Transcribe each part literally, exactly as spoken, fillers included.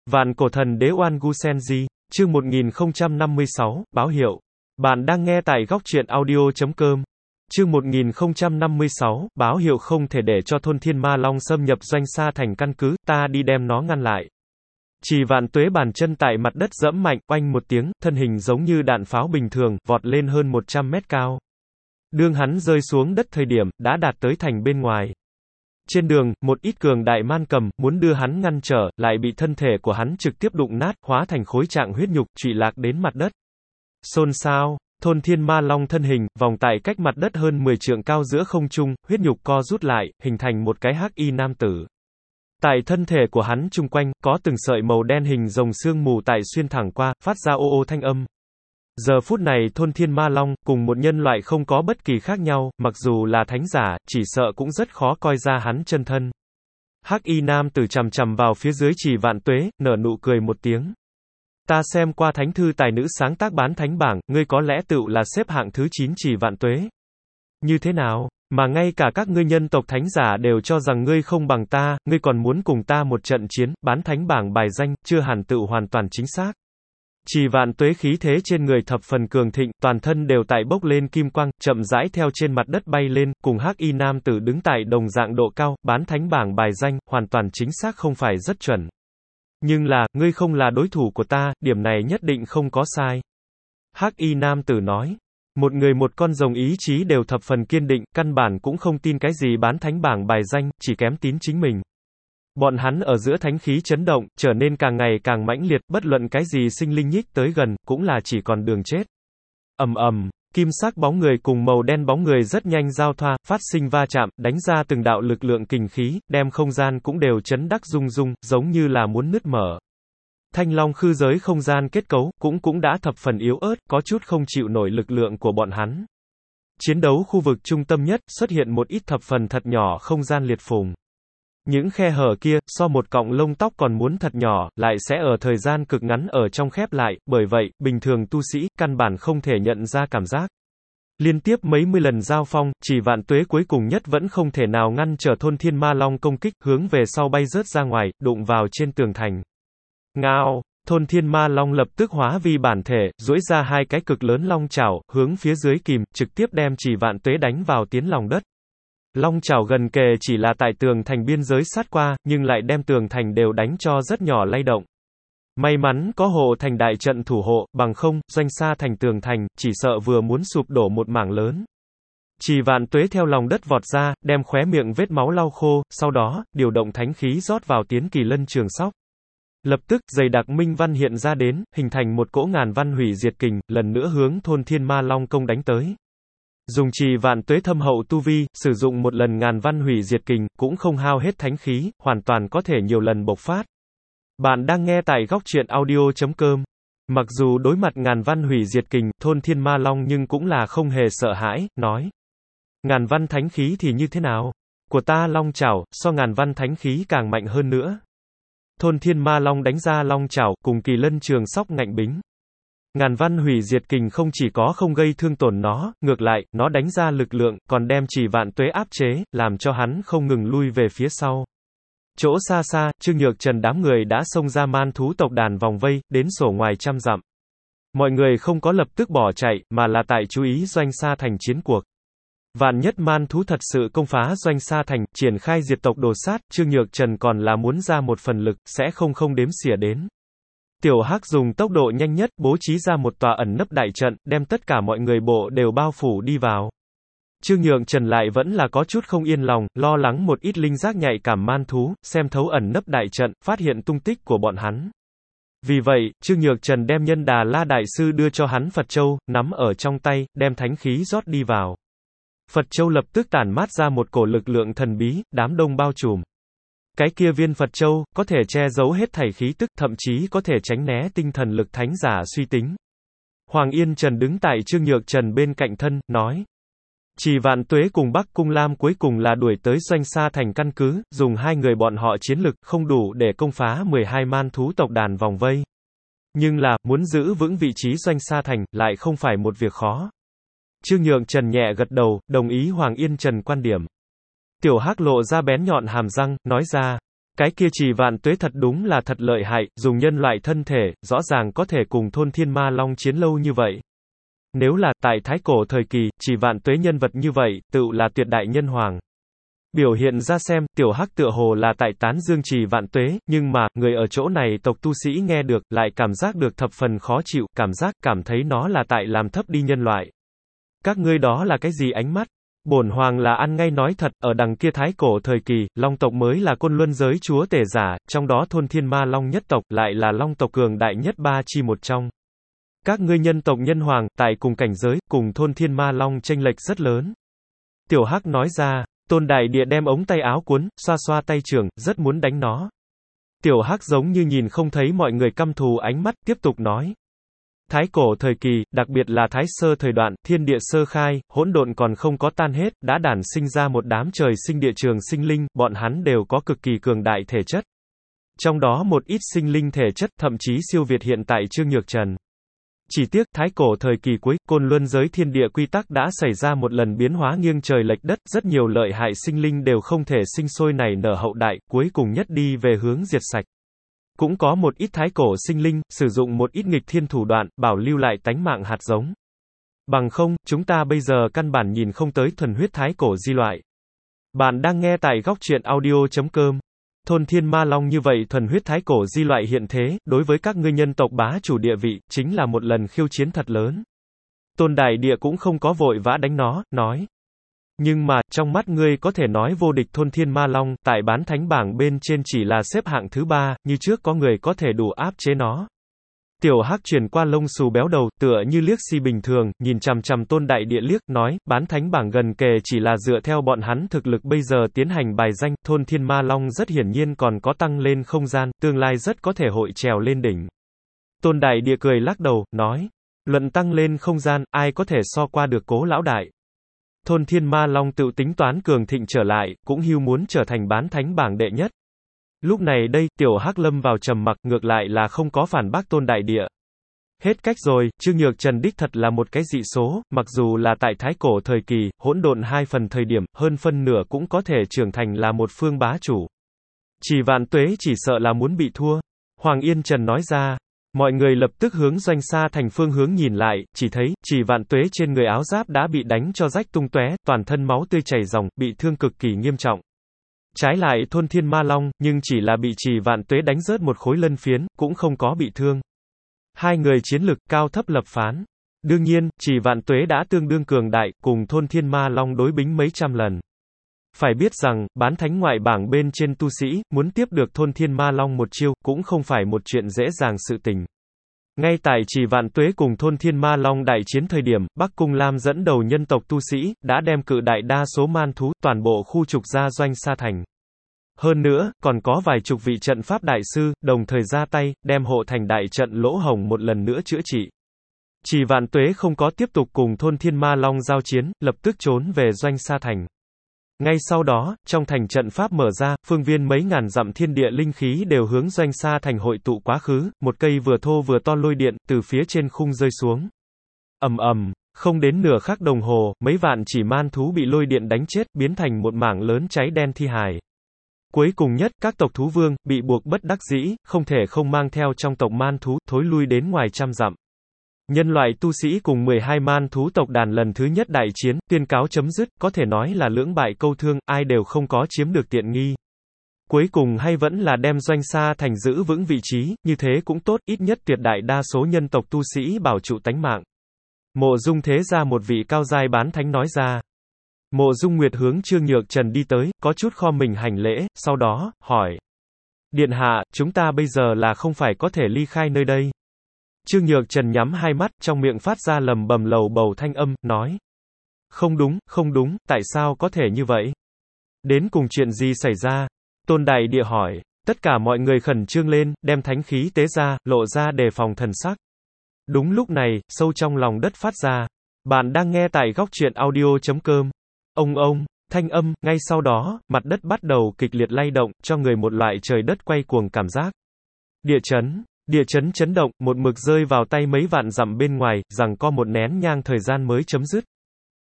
Vạn cổ thần đế Oan Gu Senji, chương một nghìn không trăm năm mươi sáu, báo hiệu. Bạn đang nghe tại góc truyện audio chấm com. Chương một nghìn không trăm năm mươi sáu, báo hiệu không thể để cho thôn Thiên Ma Long xâm nhập Doanh Sa Thành căn cứ, ta đi đem nó ngăn lại. Chỉ Vạn Tuế bàn chân tại mặt đất giẫm mạnh, oanh một tiếng, thân hình giống như đạn pháo bình thường, vọt lên hơn một trăm mét cao. Đương hắn rơi xuống đất thời điểm, đã đạt tới thành bên ngoài. Trên đường, một ít cường đại man cầm, muốn đưa hắn ngăn trở, lại bị thân thể của hắn trực tiếp đụng nát, hóa thành khối trạng huyết nhục, trụy lạc đến mặt đất. Xôn xao, thôn Thiên Ma Long thân hình, vòng tại cách mặt đất hơn mười trượng cao giữa không trung, huyết nhục co rút lại, hình thành một cái hắc y nam tử. Tại thân thể của hắn chung quanh, có từng sợi màu đen hình rồng sương mù tại xuyên thẳng qua, phát ra ô ô thanh âm. Giờ phút này thôn Thiên Ma Long, cùng một nhân loại không có bất kỳ khác nhau, mặc dù là thánh giả, chỉ sợ cũng rất khó coi ra hắn chân thân. Hắc y nam tử chằm chằm vào phía dưới Chỉ Vạn Tuế, nở nụ cười một tiếng. Ta xem qua thánh thư tài nữ sáng tác bán thánh bảng, ngươi có lẽ tựu là xếp hạng thứ chín Chỉ Vạn Tuế. Như thế nào, mà ngay cả các ngươi nhân tộc thánh giả đều cho rằng ngươi không bằng ta, ngươi còn muốn cùng ta một trận chiến, bán thánh bảng bài danh, chưa hẳn tựu hoàn toàn chính xác. Chỉ Vạn Tuế khí thế trên người thập phần cường thịnh, toàn thân đều tại bốc lên kim quang, chậm rãi theo trên mặt đất bay lên, cùng hắc y nam tử đứng tại đồng dạng độ cao, bán thánh bảng bài danh, hoàn toàn chính xác không phải rất chuẩn. Nhưng là, ngươi không là đối thủ của ta, điểm này nhất định không có sai. Hắc y nam tử nói. Một người một con rồng ý chí đều thập phần kiên định, căn bản cũng không tin cái gì bán thánh bảng bài danh, chỉ kém tín chính mình. Bọn hắn ở giữa thánh khí chấn động, trở nên càng ngày càng mãnh liệt, bất luận cái gì sinh linh nhích tới gần, cũng là chỉ còn đường chết. Ầm ầm, kim sắc bóng người cùng màu đen bóng người rất nhanh giao thoa, phát sinh va chạm, đánh ra từng đạo lực lượng kình khí, đem không gian cũng đều chấn đắc rung rung, giống như là muốn nứt mở. Thanh Long khư giới không gian kết cấu, cũng cũng đã thập phần yếu ớt, có chút không chịu nổi lực lượng của bọn hắn. Chiến đấu khu vực trung tâm nhất, xuất hiện một ít thập phần thật nhỏ không gian liệt phùng. Những khe hở kia, so một cọng lông tóc còn muốn thật nhỏ, lại sẽ ở thời gian cực ngắn ở trong khép lại, bởi vậy, bình thường tu sĩ, căn bản không thể nhận ra cảm giác. Liên tiếp mấy mươi lần giao phong, Chỉ Vạn Tuế cuối cùng nhất vẫn không thể nào ngăn trở thôn Thiên Ma Long công kích, hướng về sau bay rớt ra ngoài, đụng vào trên tường thành. Ngao, thôn Thiên Ma Long lập tức hóa vi bản thể, duỗi ra hai cái cực lớn long chảo, hướng phía dưới kìm, trực tiếp đem Chỉ Vạn Tuế đánh vào tiến lòng đất. Long chảo gần kề chỉ là tại tường thành biên giới sát qua, nhưng lại đem tường thành đều đánh cho rất nhỏ lay động. May mắn có hộ thành đại trận thủ hộ, bằng không, Doanh Sa Thành tường thành, chỉ sợ vừa muốn sụp đổ một mảng lớn. Chỉ Vạn Tuế theo lòng đất vọt ra, đem khóe miệng vết máu lau khô, sau đó, điều động thánh khí rót vào tiến kỳ lân trường sóc. Lập tức, dày đặc minh văn hiện ra đến, hình thành một cỗ ngàn văn hủy diệt kình, lần nữa hướng thôn Thiên Ma Long công đánh tới. Dùng Chỉ Vạn Tuế thâm hậu tu vi, sử dụng một lần ngàn văn hủy diệt kình, cũng không hao hết thánh khí, hoàn toàn có thể nhiều lần bộc phát. Bạn đang nghe tại góc truyện audio chấm com. Mặc dù đối mặt ngàn văn hủy diệt kình, thôn Thiên Ma Long nhưng cũng là không hề sợ hãi, nói. Ngàn văn thánh khí thì như thế nào? Của ta long chảo, so ngàn văn thánh khí càng mạnh hơn nữa. Thôn Thiên Ma Long đánh ra long chảo, cùng kỳ lân trường sóc ngạnh bính. Ngàn văn hủy diệt kình không chỉ có không gây thương tổn nó, ngược lại, nó đánh ra lực lượng, còn đem Chỉ Vạn Tuế áp chế, làm cho hắn không ngừng lui về phía sau. Chỗ xa xa, Trương Nhược Trần đám người đã xông ra man thú tộc đàn vòng vây, đến sổ ngoài trăm dặm. Mọi người không có lập tức bỏ chạy, mà là tại chú ý Doanh Sa Thành chiến cuộc. Vạn nhất man thú thật sự công phá Doanh Sa Thành, triển khai diệt tộc đồ sát, Trương Nhược Trần còn là muốn ra một phần lực, sẽ không không đếm xỉa đến. Tiểu Hắc dùng tốc độ nhanh nhất, bố trí ra một tòa ẩn nấp đại trận, đem tất cả mọi người bộ đều bao phủ đi vào. Trương Nhược Trần lại vẫn là có chút không yên lòng, lo lắng một ít linh giác nhạy cảm man thú, xem thấu ẩn nấp đại trận, phát hiện tung tích của bọn hắn. Vì vậy, Trương Nhược Trần đem Nhân Đà La Đại Sư đưa cho hắn Phật Châu, nắm ở trong tay, đem thánh khí rót đi vào. Phật Châu lập tức tản mát ra một cổ lực lượng thần bí, đám đông bao trùm. Cái kia viên Phật Châu, có thể che giấu hết thảy khí tức, thậm chí có thể tránh né tinh thần lực thánh giả suy tính. Hoàng Yên Trần đứng tại Trương Nhược Trần bên cạnh thân, nói. Chỉ Vạn Tuế cùng Bắc Cung Lam cuối cùng là đuổi tới Doanh Sa Thành căn cứ, dùng hai người bọn họ chiến lực, không đủ để công phá mười hai man thú tộc đàn vòng vây. Nhưng là, muốn giữ vững vị trí Doanh Sa Thành, lại không phải một việc khó. Trương Nhược Trần nhẹ gật đầu, đồng ý Hoàng Yên Trần quan điểm. Tiểu Hắc lộ ra bén nhọn hàm răng, nói ra. Cái kia Trì Vạn Tuế thật đúng là thật lợi hại, dùng nhân loại thân thể, rõ ràng có thể cùng thôn Thiên Ma Long chiến lâu như vậy. Nếu là, tại Thái Cổ thời kỳ, Trì Vạn Tuế nhân vật như vậy, tựu là tuyệt đại nhân hoàng. Biểu hiện ra xem, tiểu hắc tựa hồ là tại tán dương Trì Vạn Tuế, nhưng mà, người ở chỗ này tộc tu sĩ nghe được, lại cảm giác được thập phần khó chịu, cảm giác, cảm thấy nó là tại làm thấp đi nhân loại. Các ngươi đó là cái gì ánh mắt? Bổn hoàng là ăn ngay nói thật, ở đằng kia Thái Cổ thời kỳ, Long tộc mới là côn luân giới chúa tể giả, trong đó thôn Thiên Ma Long nhất tộc, lại là Long tộc cường đại nhất ba chi một trong. Các ngươi nhân tộc nhân hoàng, tại cùng cảnh giới, cùng thôn Thiên Ma Long chênh lệch rất lớn. Tiểu Hắc nói ra, Tôn Đại Địa đem ống tay áo cuốn, xoa xoa tay trưởng, rất muốn đánh nó. Tiểu Hắc giống như nhìn không thấy mọi người căm thù ánh mắt, tiếp tục nói. Thái Cổ thời kỳ, đặc biệt là Thái Sơ thời đoạn, thiên địa sơ khai, hỗn độn còn không có tan hết, đã đản sinh ra một đám trời sinh địa trường sinh linh, bọn hắn đều có cực kỳ cường đại thể chất. Trong đó một ít sinh linh thể chất thậm chí siêu việt hiện tại Trương Nhược Trần. Chỉ tiếc, Thái Cổ thời kỳ cuối, côn luân giới thiên địa quy tắc đã xảy ra một lần biến hóa nghiêng trời lệch đất, rất nhiều lợi hại sinh linh đều không thể sinh sôi nảy nở hậu đại, cuối cùng nhất đi về hướng diệt sạch. Cũng có một ít thái cổ sinh linh, sử dụng một ít nghịch thiên thủ đoạn, bảo lưu lại tánh mạng hạt giống. Bằng không, chúng ta bây giờ căn bản nhìn không tới thuần huyết thái cổ di loại. Bạn đang nghe tại góc truyện audio chấm com. Thôn Thiên Ma Long như vậy thuần huyết thái cổ di loại hiện thế, đối với các ngươi nhân tộc bá chủ địa vị, chính là một lần khiêu chiến thật lớn. Tôn Đại Địa cũng không có vội vã đánh nó, nói. Nhưng mà, trong mắt ngươi có thể nói vô địch thôn Thiên Ma Long, tại bán thánh bảng bên trên chỉ là xếp hạng thứ ba, như trước có người có thể đủ áp chế nó. Tiểu Hắc chuyển qua lông xù béo đầu, tựa như liếc si bình thường, nhìn chằm chằm Tôn Đại Địa liếc, nói, bán thánh bảng gần kề chỉ là dựa theo bọn hắn thực lực bây giờ tiến hành bài danh, thôn Thiên Ma Long rất hiển nhiên còn có tăng lên không gian, tương lai rất có thể hội trèo lên đỉnh. Tôn Đại Địa cười lắc đầu, nói, luận tăng lên không gian, ai có thể so qua được Cố lão đại. Thôn Thiên Ma Long tự tính toán cường thịnh trở lại, cũng hiu muốn trở thành bán thánh bảng đệ nhất. Lúc này đây, Tiểu Hắc lâm vào trầm mặc, ngược lại là không có phản bác Tôn Đại Địa. Hết cách rồi, Trương Nhược Trần đích thật là một cái dị số, mặc dù là tại Thái Cổ thời kỳ, hỗn độn hai phần thời điểm, hơn phân nửa cũng có thể trưởng thành là một phương bá chủ. Trì Vạn Tuế chỉ sợ là muốn bị thua. Hoàng Yên Trần nói ra. Mọi người lập tức hướng Doanh Sa Thành phương hướng nhìn lại, chỉ thấy, Trì Vạn Tuế trên người áo giáp đã bị đánh cho rách tung tóe, toàn thân máu tươi chảy ròng, bị thương cực kỳ nghiêm trọng. Trái lại thôn Thiên Ma Long, nhưng chỉ là bị Trì Vạn Tuế đánh rớt một khối lân phiến, cũng không có bị thương. Hai người chiến lực cao thấp lập phán. Đương nhiên, Trì Vạn Tuế đã tương đương cường đại, cùng thôn Thiên Ma Long đối bính mấy trăm lần. Phải biết rằng, bán thánh ngoại bảng bên trên tu sĩ, muốn tiếp được thôn Thiên Ma Long một chiêu, cũng không phải một chuyện dễ dàng sự tình. Ngay tại Trì Vạn Tuế cùng thôn Thiên Ma Long đại chiến thời điểm, Bắc Cung Lam dẫn đầu nhân tộc tu sĩ, đã đem cự đại đa số man thú, toàn bộ khu trục ra Doanh Sa Thành. Hơn nữa, còn có vài chục vị trận pháp đại sư, đồng thời ra tay, đem hộ thành đại trận lỗ hổng một lần nữa chữa trị. Trì Vạn Tuế không có tiếp tục cùng thôn Thiên Ma Long giao chiến, lập tức trốn về Doanh Sa Thành. Ngay sau đó, trong thành trận pháp mở ra, phương viên mấy ngàn dặm thiên địa linh khí đều hướng Doanh Sa Thành hội tụ quá khứ, một cây vừa thô vừa to lôi điện, từ phía trên khung rơi xuống. Ầm ầm, không đến nửa khắc đồng hồ, mấy vạn chỉ man thú bị lôi điện đánh chết, biến thành một mảng lớn cháy đen thi hài. Cuối cùng nhất, các tộc thú vương, bị buộc bất đắc dĩ, không thể không mang theo trong tộc man thú, thối lui đến ngoài trăm dặm. Nhân loại tu sĩ cùng mười hai man thú tộc đàn lần thứ nhất đại chiến, tuyên cáo chấm dứt, có thể nói là lưỡng bại câu thương, ai đều không có chiếm được tiện nghi. Cuối cùng hay vẫn là đem Doanh Sa Thành giữ vững vị trí, như thế cũng tốt, ít nhất tuyệt đại đa số nhân tộc tu sĩ bảo trụ tánh mạng. Mộ Dung Thế Gia một vị cao giai bán thánh nói ra. Mộ Dung Nguyệt hướng Trương Nhược Trần đi tới, có chút kho mình hành lễ, sau đó, hỏi. Điện hạ, chúng ta bây giờ là không phải có thể ly khai nơi đây. Trương Nhược Trần nhắm hai mắt, trong miệng phát ra lầm bầm lầu bầu thanh âm, nói. Không đúng, không đúng, tại sao có thể như vậy? Đến cùng chuyện gì xảy ra? Tôn Đại Địa hỏi. Tất cả mọi người khẩn trương lên, đem thánh khí tế ra, lộ ra đề phòng thần sắc. Đúng lúc này, sâu trong lòng đất phát ra. Bạn đang nghe tại góc truyện audio chấm com. Ông ông, thanh âm, ngay sau đó, mặt đất bắt đầu kịch liệt lay động, cho người một loại trời đất quay cuồng cảm giác. Địa chấn. Địa chấn chấn động, một mực rơi vào tay mấy vạn dặm bên ngoài, rằng có một nén nhang thời gian mới chấm dứt.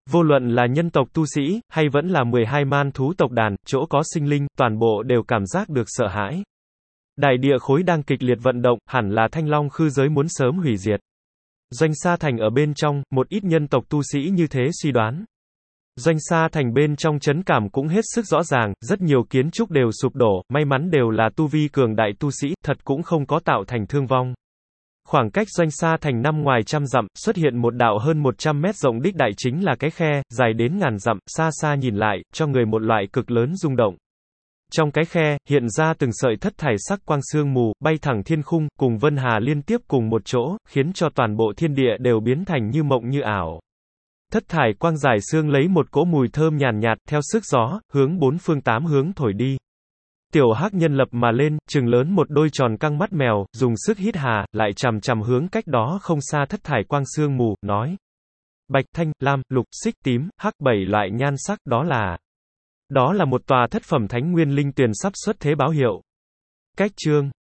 Vô luận là nhân tộc tu sĩ, hay vẫn là mười hai man thú tộc đàn, chỗ có sinh linh, toàn bộ đều cảm giác được sợ hãi. Đại địa khối đang kịch liệt vận động, hẳn là Thanh Long khư giới muốn sớm hủy diệt. Doanh Sa Thành ở bên trong, một ít nhân tộc tu sĩ như thế suy đoán. Doanh Sa Thành bên trong chấn cảm cũng hết sức rõ ràng, rất nhiều kiến trúc đều sụp đổ, may mắn đều là tu vi cường đại tu sĩ, thật cũng không có tạo thành thương vong. Khoảng cách Doanh Sa Thành năm ngoài trăm dặm, xuất hiện một đạo hơn một trăm mét rộng đích đại chính là cái khe, dài đến ngàn dặm, xa xa nhìn lại, cho người một loại cực lớn rung động. Trong cái khe, hiện ra từng sợi thất thải sắc quang sương mù, bay thẳng thiên khung, cùng Vân Hà liên tiếp cùng một chỗ, khiến cho toàn bộ thiên địa đều biến thành như mộng như ảo. Thất thải quang giải sương lấy một cỗ mùi thơm nhàn nhạt, theo sức gió, hướng bốn phương tám hướng thổi đi. Tiểu Hắc Nhân lập mà lên, trừng lớn một đôi tròn căng mắt mèo, dùng sức hít hà, lại chằm chằm hướng cách đó không xa thất thải quang sương mù, nói. Bạch, thanh, lam, lục, xích, tím, hắc bảy loại nhan sắc, đó là... Đó là một tòa thất phẩm thánh nguyên linh tuyền sắp xuất thế báo hiệu. Cách chương